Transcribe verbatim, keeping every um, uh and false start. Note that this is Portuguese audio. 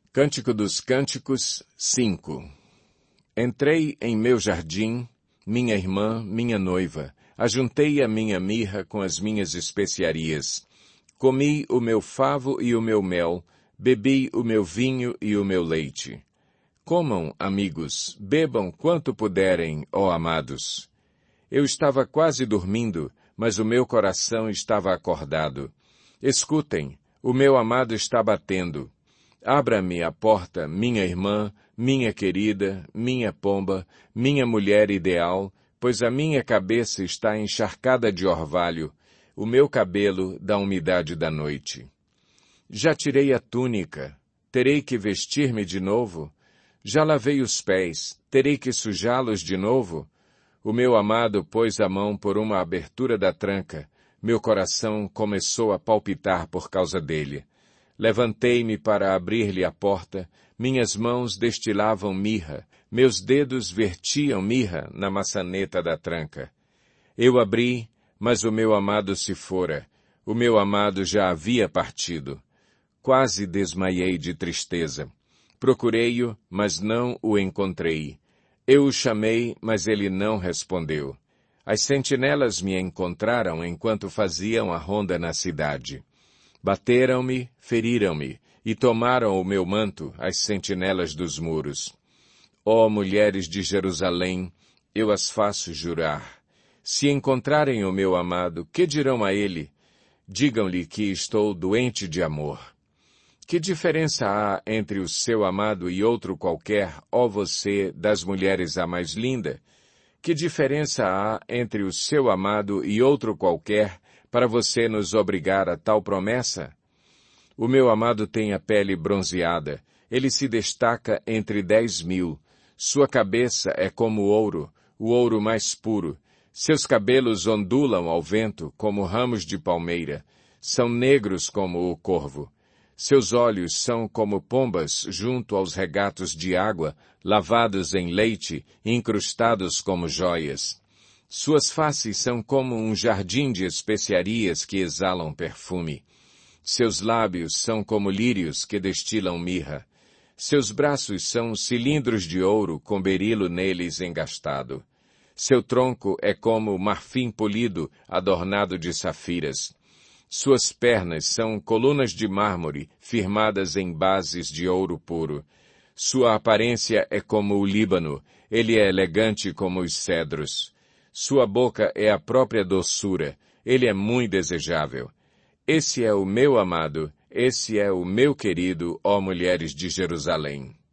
Cântico dos Cânticos, cinco. Entrei em meu jardim, minha irmã, minha noiva, ajuntei a minha mirra com as minhas especiarias. Comi o meu favo e o meu mel, bebi o meu vinho e o meu leite. Comam, amigos, bebam quanto puderem, ó amados. Eu estava quase dormindo, mas o meu coração estava acordado. Escutem, o meu amado está batendo. Abra-me a porta, minha irmã, minha querida, minha pomba, minha mulher ideal, pois a minha cabeça está encharcada de orvalho, o meu cabelo da umidade da noite. Já tirei a túnica, terei que vestir-me de novo? Já lavei os pés, terei que sujá-los de novo? O meu amado pôs a mão por uma abertura da tranca, meu coração começou a palpitar por causa dele. Levantei-me para abrir-lhe a porta, minhas mãos destilavam mirra, meus dedos vertiam mirra na maçaneta da tranca. Eu abri, mas o meu amado se fora, o meu amado já havia partido. Quase desmaiei de tristeza. Procurei-o, mas não o encontrei. Eu o chamei, mas ele não respondeu. As sentinelas me encontraram enquanto faziam a ronda na cidade. Bateram-me, feriram-me, e tomaram o meu manto, as sentinelas dos muros. Ó mulheres de Jerusalém, eu as faço jurar. Se encontrarem o meu amado, que dirão a ele? Digam-lhe que estou doente de amor. Que diferença há entre o seu amado e outro qualquer, ó você, das mulheres a mais linda? Que diferença há entre o seu amado e outro qualquer, para você nos obrigar a tal promessa? O meu amado tem a pele bronzeada, ele se destaca entre dez mil. Sua cabeça é como ouro, o ouro mais puro. Seus cabelos ondulam ao vento como ramos de palmeira. São negros como o corvo. Seus olhos são como pombas junto aos regatos de água, lavados em leite, incrustados como joias. Suas faces são como um jardim de especiarias que exalam perfume. Seus lábios são como lírios que destilam mirra. Seus braços são cilindros de ouro com berilo neles engastado. Seu tronco é como marfim polido adornado de safiras. Suas pernas são colunas de mármore firmadas em bases de ouro puro. Sua aparência é como o Líbano, ele é elegante como os cedros. Sua boca é a própria doçura, ele é muito desejável. Esse é o meu amado, esse é o meu querido, ó mulheres de Jerusalém.